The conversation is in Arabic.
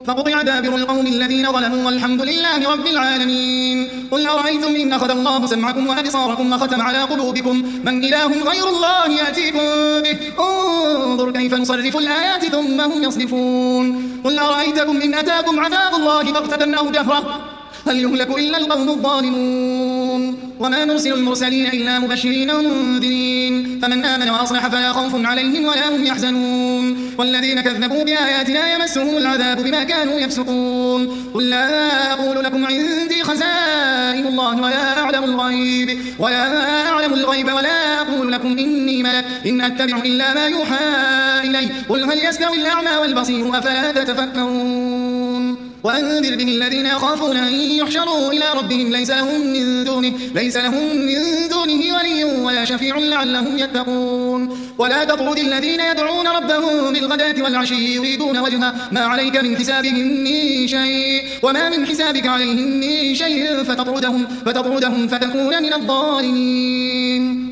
فقطع دابر القوم الذين ظلموا والحمد لله رب العالمين. قل أرأيتم إن أخذ الله سمعكم وأبصاركم وختم على قلوبكم من إله غير الله يأتيكم به انظر كيف نصرف الآيات ثم هم يصدفون. قل أرأيتكم إن أتاكم عذاب الله بغتة أو جهرة هل يهلك إلا القوم الظالمون. وما نرسل المرسلين إلا مبشرين ومنذرين فمن آمن وأصلح فلا خوف عليهم ولا هم يحزنون. والذين كذبوا بآياتنا يمسهم العذاب بما كانوا يفسقون. قل لا أقول لكم عندي خزائن الله ولا أعلم الغيب ولا أقول لكم إني ملك إن أتبع إلا ما يوحى إلي قل هل يستوي الأعمى والبصير أفلا تتفكرون. وأنذر به الذين يخافون أن يحشروا إلى ربهم ليس لهم من دونه ولي ولا شفيع لعلهم يتقون. ولا تطرد الذين يدعون ربهم بالغداة والعشي يريدون وجهه ما عليك من حسابهم من شيء وما من حسابك عليهم من شيء فتطردهم فتكون من الظالمين.